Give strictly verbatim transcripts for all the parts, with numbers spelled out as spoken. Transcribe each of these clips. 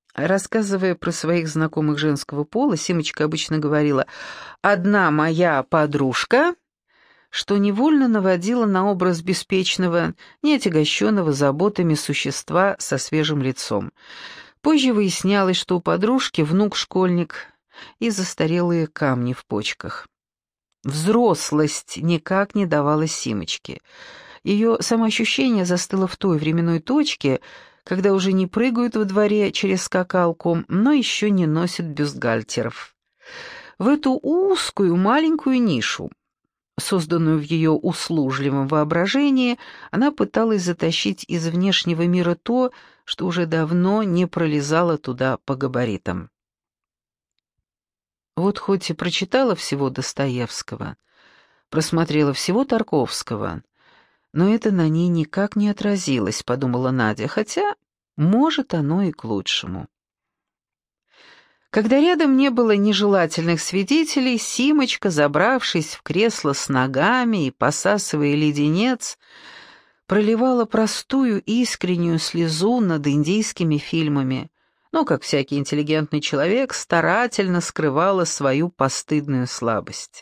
Рассказывая про своих знакомых женского пола, Симочка обычно говорила «одна моя подружка», что невольно наводило на образ беспечного, неотягощенного заботами существа со свежим лицом. Позже выяснялось, что у подружки внук-школьник и застарелые камни в почках. Взрослость никак не давалась Симочке. Ее самоощущение застыло в той временной точке, когда уже не прыгают во дворе через скакалку, но еще не носят бюстгальтеров. В эту узкую маленькую нишу, созданную в ее услужливом воображении, она пыталась затащить из внешнего мира то, что уже давно не пролезало туда по габаритам. Вот хоть и прочитала всего Достоевского, просмотрела всего Тарковского, но это на ней никак не отразилось, подумала Надя, хотя, может, оно и к лучшему. Когда рядом не было нежелательных свидетелей, Симочка, забравшись в кресло с ногами и посасывая леденец, проливала простую искреннюю слезу над индийскими фильмами, но, как всякий интеллигентный человек, старательно скрывала свою постыдную слабость.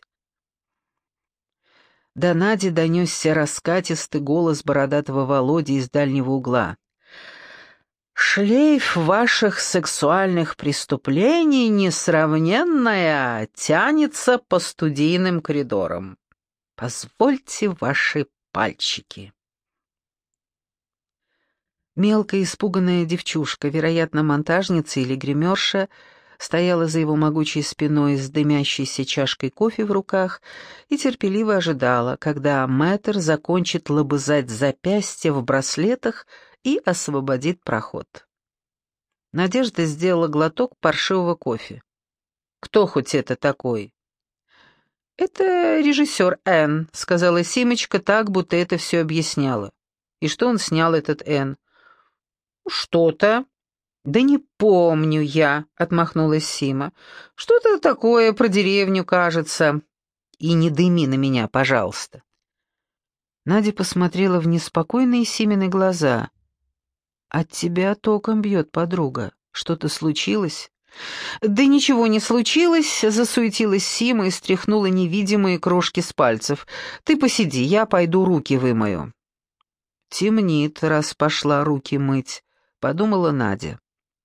До Нади донесся раскатистый голос бородатого Володи из дальнего угла. «Шлейф ваших сексуальных преступлений, несравненная, тянется по студийным коридорам. Позвольте ваши пальчики». Мелкая испуганная девчушка, вероятно, монтажница или гримерша, стояла за его могучей спиной с дымящейся чашкой кофе в руках и терпеливо ожидала, когда мэтр закончит лобызать запястья в браслетах и освободит проход. Надежда сделала глоток паршивого кофе. «Кто хоть это такой?» «Это режиссер Н», — сказала Симочка так, будто это все объясняла. «И что он снял, этот Н?» «Что-то». «Да не помню я», — отмахнулась Сима. «Что-то такое про деревню, кажется. И не дыми на меня, пожалуйста». Надя посмотрела в неспокойные Симины глаза. «От тебя током бьет, подруга. Что-то случилось?» «Да ничего не случилось», — засуетилась Сима и стряхнула невидимые крошки с пальцев. «Ты посиди, я пойду руки вымою». «Темнит, раз пошла руки мыть», — подумала Надя.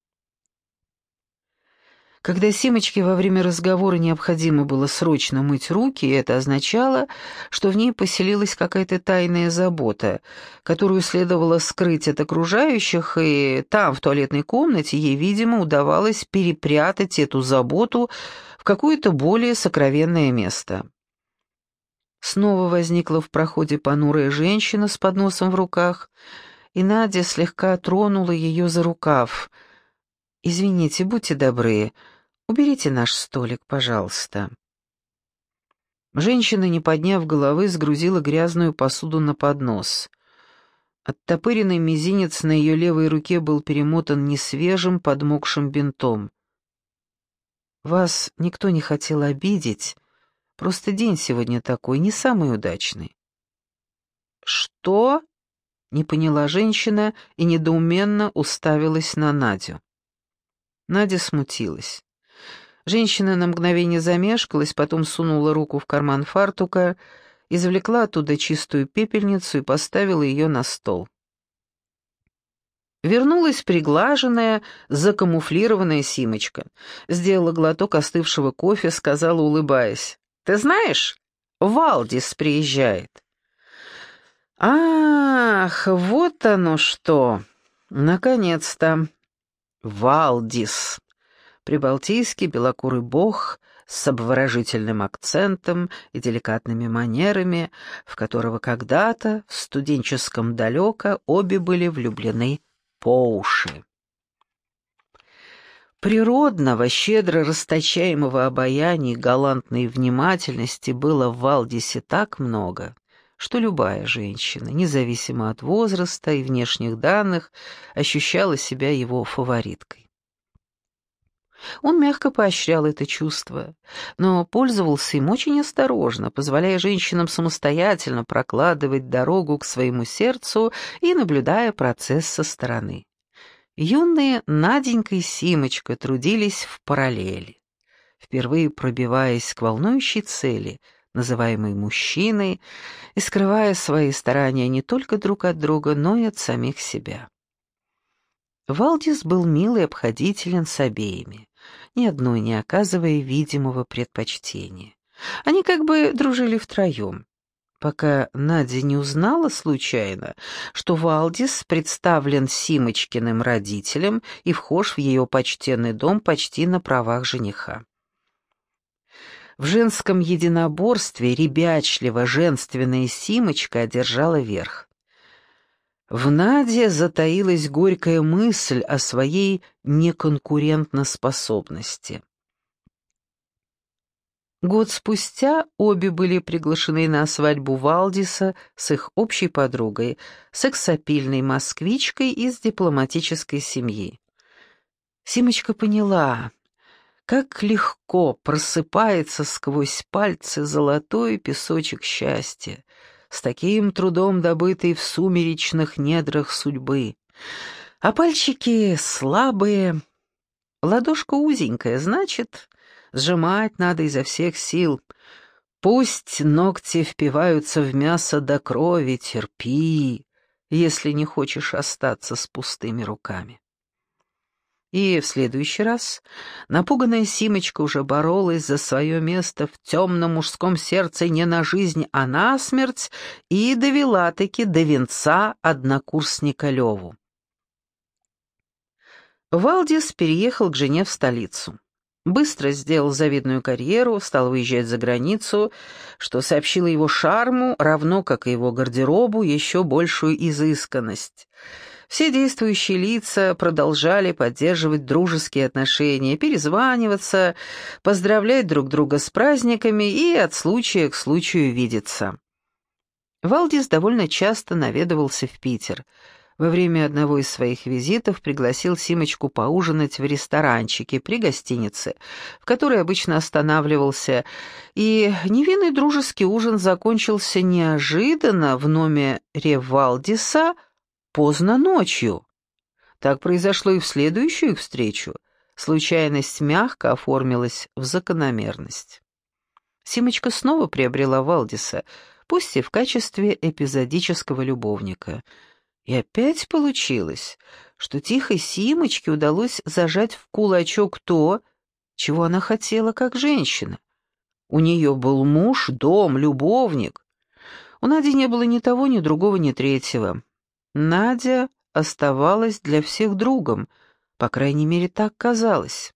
Когда Симочке во время разговора необходимо было срочно мыть руки, это означало, что в ней поселилась какая-то тайная забота, которую следовало скрыть от окружающих, и там, в туалетной комнате, ей, видимо, удавалось перепрятать эту заботу в какое-то более сокровенное место. Снова возникла в проходе понурая женщина с подносом в руках, и Надя слегка тронула ее за рукав. «Извините, будьте добры, уберите наш столик, пожалуйста». Женщина, не подняв головы, сгрузила грязную посуду на поднос. Оттопыренный мизинец на ее левой руке был перемотан несвежим подмокшим бинтом. «Вас никто не хотел обидеть, просто день сегодня такой, не самый удачный». «Что?» — не поняла женщина и недоуменно уставилась на Надю. Надя смутилась. Женщина на мгновение замешкалась, потом сунула руку в карман фартука, извлекла оттуда чистую пепельницу и поставила ее на стол. Вернулась приглаженная, закамуфлированная Симочка. Сделала глоток остывшего кофе, сказала, улыбаясь: «Ты знаешь, Валдис приезжает». «Ах, вот оно что! Наконец-то!» Валдис, прибалтийский белокурый бог с обворожительным акцентом и деликатными манерами, в которого когда-то, в студенческом далеко, обе были влюблены по уши. Природного, щедро расточаемого обаяния и галантной внимательности было в Валдисе так много, что любая женщина, независимо от возраста и внешних данных, ощущала себя его фавориткой. Он мягко поощрял это чувство, но пользовался им очень осторожно, позволяя женщинам самостоятельно прокладывать дорогу к своему сердцу и наблюдая процесс со стороны. Юные Наденька и Симочка трудились в параллели, впервые пробиваясь к волнующей цели, называемой мужчиной, и скрывая свои старания не только друг от друга, но и от самих себя. Валдис был мил и обходителен с обеими, ни одной не оказывая видимого предпочтения. Они как бы дружили втроем, пока Надя не узнала случайно, что Валдис представлен Симочкиным родителям и вхож в ее почтенный дом почти на правах жениха. В женском единоборстве ребячливо женственная Симочка одержала верх. В Наде затаилась горькая мысль о своей неконкурентоспособности. Год спустя обе были приглашены на свадьбу Валдиса с их общей подругой, сексапильной москвичкой из дипломатической семьи. Симочка поняла, как легко просыпается сквозь пальцы золотой песочек счастья, с таким трудом добытый в сумеречных недрах судьбы. А пальчики слабые, ладошка узенькая, значит, сжимать надо изо всех сил. Пусть ногти впиваются в мясо до крови, терпи, если не хочешь остаться с пустыми руками. И в следующий раз напуганная Симочка уже боролась за свое место в темном мужском сердце не на жизнь, а на смерть, и довела-таки до венца однокурсника Леву. Валдис переехал к жене в столицу. Быстро сделал завидную карьеру, стал выезжать за границу, что сообщило его шарму, равно как и его гардеробу, еще большую изысканность. Все действующие лица продолжали поддерживать дружеские отношения, перезваниваться, поздравлять друг друга с праздниками и от случая к случаю видеться. Валдис довольно часто наведывался в Питер. Во время одного из своих визитов пригласил Симочку поужинать в ресторанчике при гостинице, в которой обычно останавливался, и невинный дружеский ужин закончился неожиданно в номере Валдиса поздно ночью. Так произошло и в следующую их встречу. Случайность мягко оформилась в закономерность. Симочка снова приобрела Валдиса, пусть и в качестве эпизодического любовника. И опять получилось, что тихой Симочке удалось зажать в кулачок то, чего она хотела как женщина. У нее был муж, дом, любовник. У Нади не было ни того, ни другого, ни третьего. Надя оставалась для всех другом, по крайней мере, так казалось.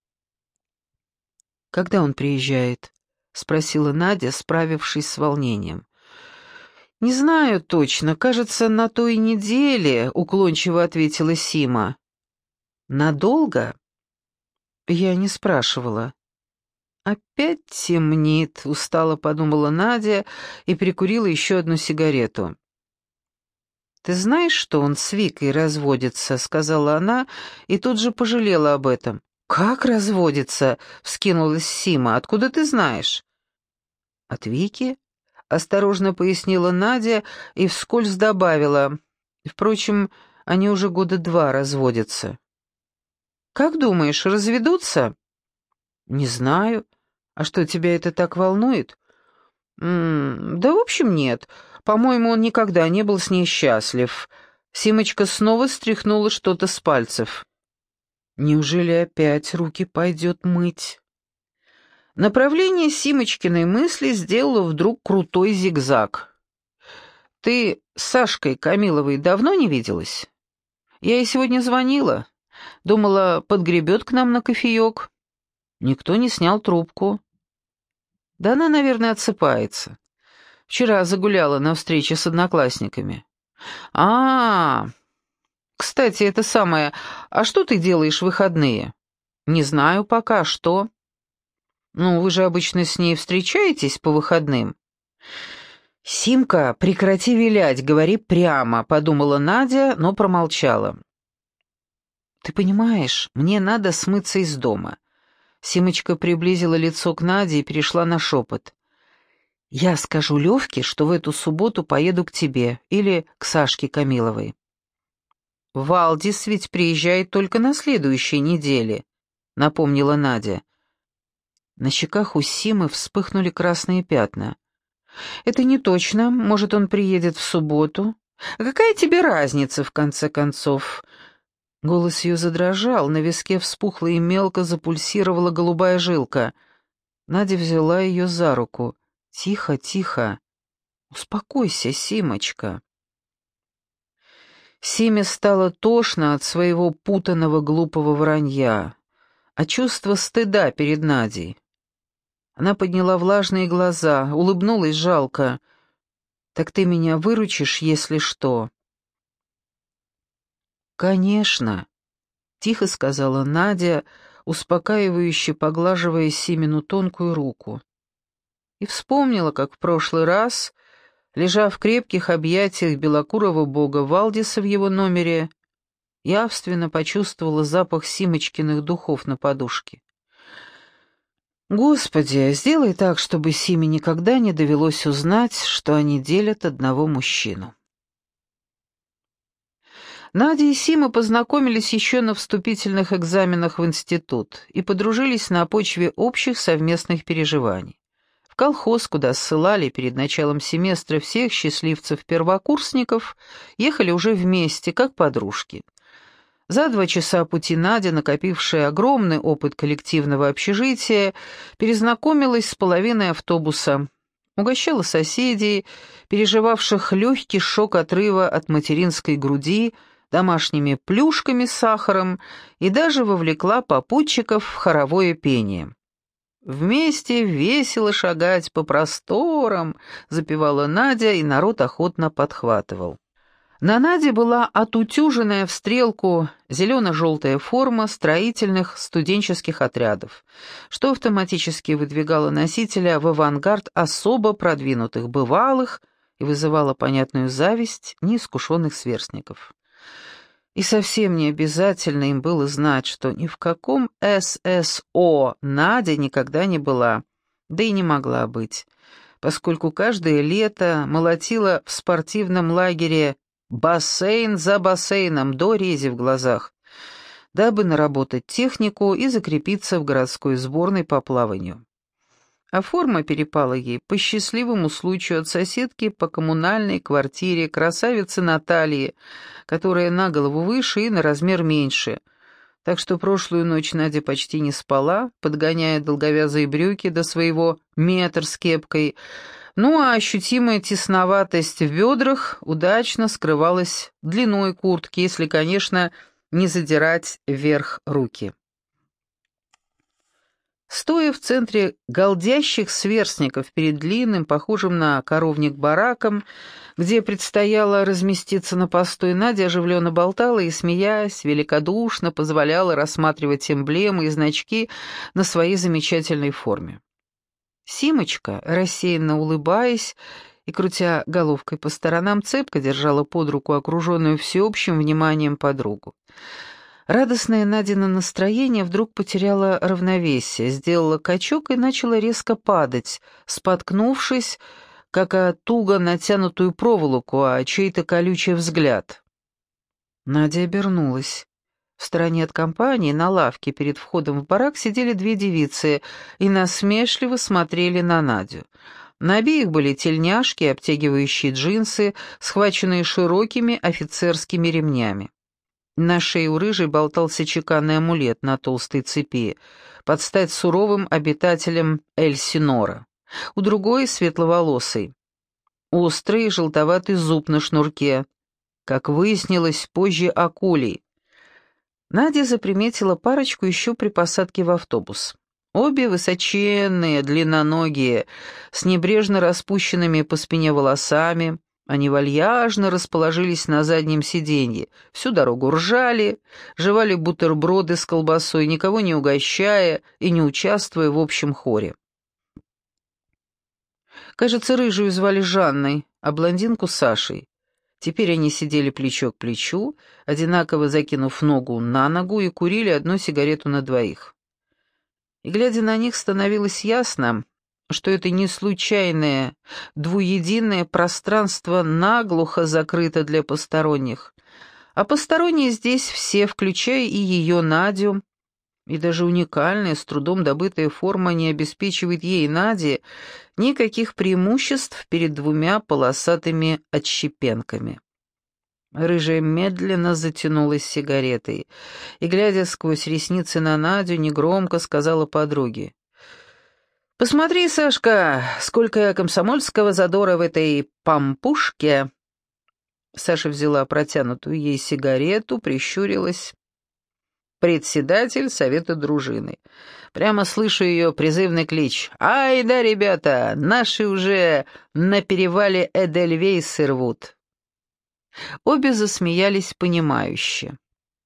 «Когда он приезжает?» — спросила Надя, справившись с волнением. «Не знаю точно, кажется, на той неделе», — уклончиво ответила Сима. «Надолго?» Я не спрашивала. «Опять темнит», — устало подумала Надя и прикурила еще одну сигарету. «Ты знаешь, что он с Викой разводится?» — сказала она, и тут же пожалела об этом. «Как разводится?» — вскинулась Сима. «Откуда ты знаешь?» «От Вики?» — осторожно пояснила Надя и вскользь добавила. «Впрочем, они уже года два разводятся». «Как думаешь, разведутся?» «Не знаю. А что, тебя это так волнует?» М -м, «Да, в общем, нет. По-моему, он никогда не был с ней счастлив». Симочка снова стряхнула что-то с пальцев. «Неужели опять руки пойдет мыть?» Направление Симочкиной мысли сделало вдруг крутой зигзаг. «Ты с Сашкой Камиловой давно не виделась? Я ей сегодня звонила. Думала, подгребет к нам на кофеек. Никто не снял трубку. Да она, наверное, отсыпается. Вчера загуляла на встрече с одноклассниками. А, -а, -а. Кстати, это самое, а что ты делаешь в выходные?» «Не знаю пока, что». «Ну, вы же обычно с ней встречаетесь по выходным?» «Симка, прекрати вилять, говори прямо», — подумала Надя, но промолчала. «Ты понимаешь, мне надо смыться из дома». Симочка приблизила лицо к Наде и перешла на шепот. «Я скажу Левке, что в эту субботу поеду к тебе или к Сашке Камиловой». Валдис ведь приезжает только на следующей неделе», — напомнила Надя. На щеках у Симы вспыхнули красные пятна. «Это не точно. Может, он приедет в субботу? А какая тебе разница, в конце концов?» Голос ее задрожал, на виске вспухла и мелко запульсировала голубая жилка. Надя взяла ее за руку. «Тихо, тихо. Успокойся, Симочка». Симе стало тошно от своего путанного глупого вранья, от чувства стыда перед Надей. Она подняла влажные глаза, улыбнулась жалко. «Так ты меня выручишь, если что?» «Конечно», — тихо сказала Надя, успокаивающе поглаживая Симину тонкую руку. И вспомнила, как в прошлый раз, лежа в крепких объятиях белокурого бога Валдиса в его номере, явственно почувствовала запах Симочкиных духов на подушке. «Господи, сделай так, чтобы Симе никогда не довелось узнать, что они делят одного мужчину». Надя и Сима познакомились еще на вступительных экзаменах в институт и подружились на почве общих совместных переживаний. В колхоз, куда ссылали перед началом семестра всех счастливцев-первокурсников, ехали уже вместе, как подружки. За два часа пути Надя, накопившая огромный опыт коллективного общежития, перезнакомилась с половиной автобуса, угощала соседей, переживавших легкий шок отрыва от материнской груди, домашними плюшками с сахаром и даже вовлекла попутчиков в хоровое пение. «Вместе весело шагать по просторам», — запевала Надя, и народ охотно подхватывал. На Наде была отутюженная в стрелку зелено-желтая форма строительных студенческих отрядов, что автоматически выдвигало носителя в авангард особо продвинутых бывалых и вызывало понятную зависть неискушенных сверстников. И совсем не обязательно им было знать, что ни в каком эс эс о Надя никогда не была, да и не могла быть, поскольку каждое лето молотила в спортивном лагере бассейн за бассейном до рези в глазах, дабы наработать технику и закрепиться в городской сборной по плаванию. А форма перепала ей по счастливому случаю от соседки по коммунальной квартире красавицы Натальи, которая на голову выше и на размер меньше. Так что прошлую ночь Надя почти не спала, подгоняя долговязые брюки до своего метр с кепкой, ну а ощутимая тесноватость в бедрах удачно скрывалась длиной куртки, если, конечно, не задирать вверх руки. Стоя в центре галдящих сверстников перед длинным, похожим на коровник бараком, где предстояло разместиться на постой, Надя оживленно болтала и, смеясь, великодушно позволяла рассматривать эмблемы и значки на своей замечательной форме. Симочка, рассеянно улыбаясь и крутя головкой по сторонам, цепко держала под руку окруженную всеобщим вниманием подругу. Радостное Надино настроение вдруг потеряло равновесие, сделало качок и начало резко падать, споткнувшись, как о туго натянутую проволоку, а чей-то колючий взгляд. Надя обернулась. В стороне от компании, на лавке перед входом в барак, сидели две девицы и насмешливо смотрели на Надю. На обеих были тельняшки, обтягивающие джинсы, схваченные широкими офицерскими ремнями. На шее у рыжей болтался чеканный амулет на толстой цепи, под стать суровым обитателям Эль-Синора. У другой, светловолосый, острый желтоватый зуб на шнурке, как выяснилось позже, акулий. Надя заприметила парочку еще при посадке в автобус. Обе высоченные, длинноногие, с небрежно распущенными по спине волосами. Они вальяжно расположились на заднем сиденье, всю дорогу ржали, жевали бутерброды с колбасой, никого не угощая и не участвуя в общем хоре. Кажется, рыжую звали Жанной, а блондинку — Сашей. Теперь они сидели плечо к плечу, одинаково закинув ногу на ногу, и курили одну сигарету на двоих. И, глядя на них, становилось ясно, что это не случайное, двуединое пространство наглухо закрыто для посторонних, А посторонние здесь все, включая и ее Надю, и даже уникальная, с трудом добытая форма не обеспечивает ей, Наде, никаких преимуществ перед двумя полосатыми отщепенками. Рыжая медленно затянулась сигаретой и, глядя сквозь ресницы на Надю, негромко сказала подруге: «Посмотри, Сашка, сколько комсомольского задора в этой пампушке!» Саша взяла протянутую ей сигарету, прищурилась. Председатель совета дружины. Прямо слышу ее призывный клич: «Ай да, ребята, наши уже на перевале Эдельвейсы рвут!» Обе засмеялись понимающе.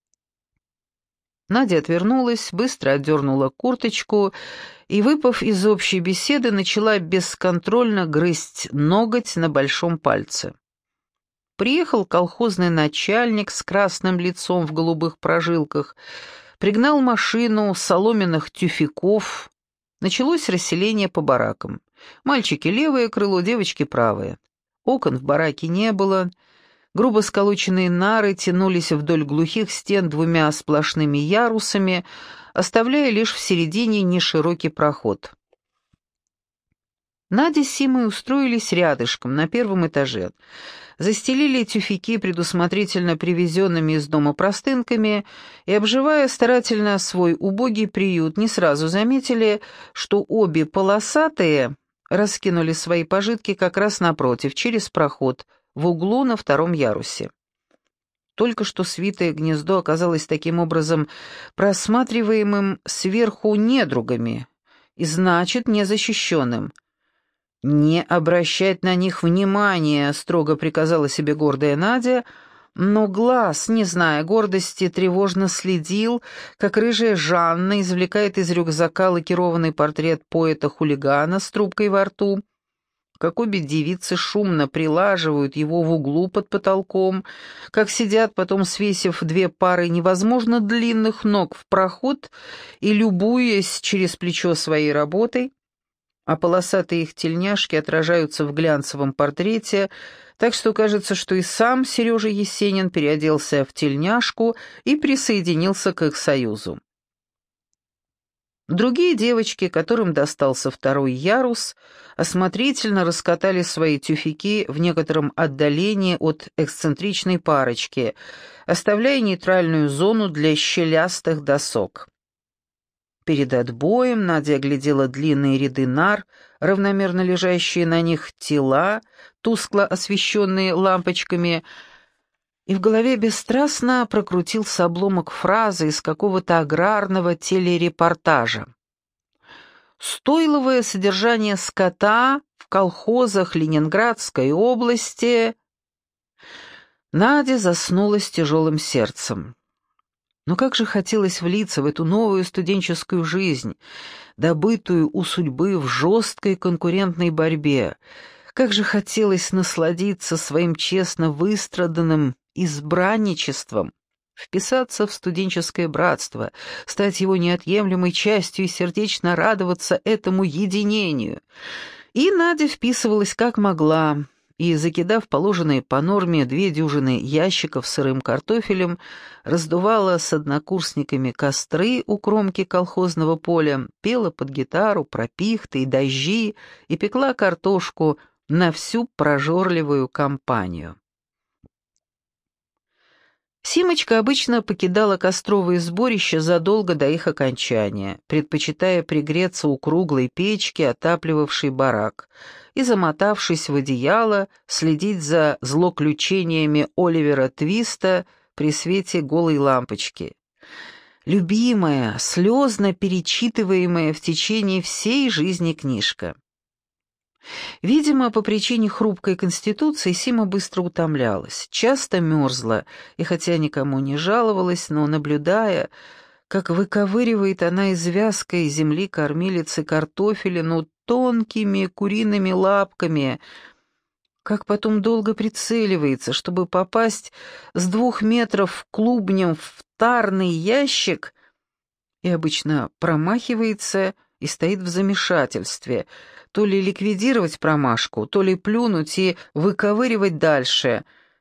Надя отвернулась, быстро отдернула курточку и, выпав из общей беседы, начала бесконтрольно грызть ноготь на большом пальце. Приехал колхозный начальник с красным лицом в голубых прожилках, пригнал машину соломенных тюфяков. Началось расселение по баракам. Мальчики левое крыло, девочки правое. Окон в бараке не было. Грубо сколоченные нары тянулись вдоль глухих стен двумя сплошными ярусами, оставляя лишь в середине неширокий проход. Надя с Симой устроились рядышком, на первом этаже. Застелили тюфяки предусмотрительно привезенными из дома простынками и, обживая старательно свой убогий приют, не сразу заметили, что обе полосатые раскинули свои пожитки как раз напротив, через проход, в углу на втором ярусе. Только что свитое гнездо оказалось таким образом просматриваемым сверху недругами и, значит, незащищенным. «Не обращать на них внимания», — строго приказала себе гордая Надя, но глаз, не зная гордости, тревожно следил, как рыжая Жанна извлекает из рюкзака лакированный портрет поэта-хулигана с трубкой во рту, как обе девицы шумно прилаживают его в углу под потолком, как сидят, потом свесив две пары невозможно длинных ног в проход и любуясь через плечо своей работой, а полосатые их тельняшки отражаются в глянцевом портрете, так что кажется, что и сам Сережа Есенин переоделся в тельняшку и присоединился к их союзу. Другие девочки, которым достался второй ярус, осмотрительно раскатали свои тюфяки в некотором отдалении от эксцентричной парочки, оставляя нейтральную зону для щелястых досок. Перед отбоем Надя оглядела длинные ряды нар, равномерно лежащие на них тела, тускло освещенные лампочками, и в голове бесстрастно прокрутился обломок фразы из какого-то аграрного телерепортажа. «Стойловое содержание скота в колхозах Ленинградской области...» Надя заснула с тяжелым сердцем. Но как же хотелось влиться в эту новую студенческую жизнь, добытую у судьбы в жесткой конкурентной борьбе. Как же хотелось насладиться своим честно выстраданным избранничеством, вписаться в студенческое братство, стать его неотъемлемой частью и сердечно радоваться этому единению. И Надя вписывалась как могла, и, закидав положенные по норме две дюжины ящиков с сырым картофелем, раздувала с однокурсниками костры у кромки колхозного поля, пела под гитару про пихты и дожди и пекла картошку на всю прожорливую компанию. Симочка обычно покидала костровые сборища задолго до их окончания, предпочитая пригреться у круглой печки, отапливавшей барак, и, замотавшись в одеяло, следить за злоключениями Оливера Твиста при свете голой лампочки. Любимая, слезно перечитываемая в течение всей жизни книжка. Видимо, по причине хрупкой конституции Сима быстро утомлялась, часто мерзла, и хотя никому не жаловалась, но, наблюдая, как выковыривает она из вязкой земли кормилицы картофелину тонкими куриными лапками, как потом долго прицеливается, чтобы попасть с двух метров клубнем в тарный ящик, и обычно промахивается и стоит в замешательстве, то ли ликвидировать промашку, то ли плюнуть и выковыривать дальше.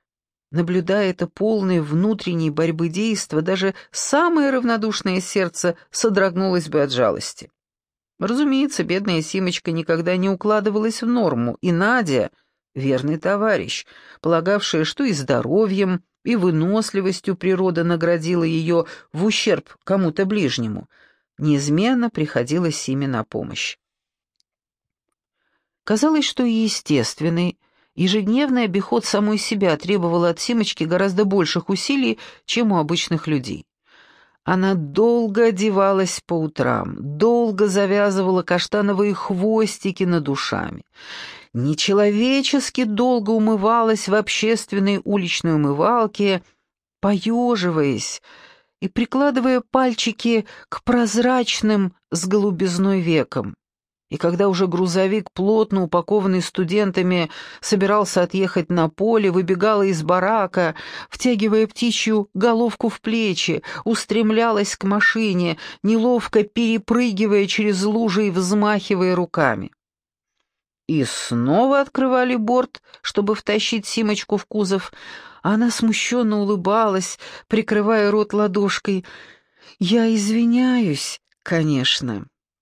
Наблюдая это полное внутренней борьбы действо, даже самое равнодушное сердце содрогнулось бы от жалости. Разумеется, бедная Симочка никогда не укладывалась в норму, и Надя, верный товарищ, полагавшая, что и здоровьем, и выносливостью природа наградила ее в ущерб кому-то ближнему, неизменно приходила Симе на помощь. Казалось, что и естественный, ежедневный обиход самой себя требовал от Симочки гораздо больших усилий, чем у обычных людей. Она долго одевалась по утрам, долго завязывала каштановые хвостики над ушами, нечеловечески долго умывалась в общественной уличной умывалке, поеживаясь и прикладывая пальчики к прозрачным с голубизной векам. И когда уже грузовик, плотно упакованный студентами, собирался отъехать на поле, выбегала из барака, втягивая птичью головку в плечи, устремлялась к машине, неловко перепрыгивая через лужи и взмахивая руками. И снова открывали борт, чтобы втащить Симочку в кузов, а она смущенно улыбалась, прикрывая рот ладошкой. «Я извиняюсь, конечно».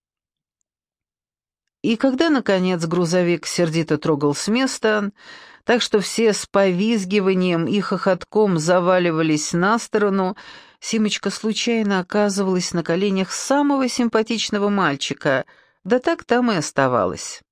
И когда, наконец, грузовик сердито трогал с места, так что все с повизгиванием и хохотком заваливались на сторону, Симочка случайно оказывалась на коленях самого симпатичного мальчика, да так там и оставалась.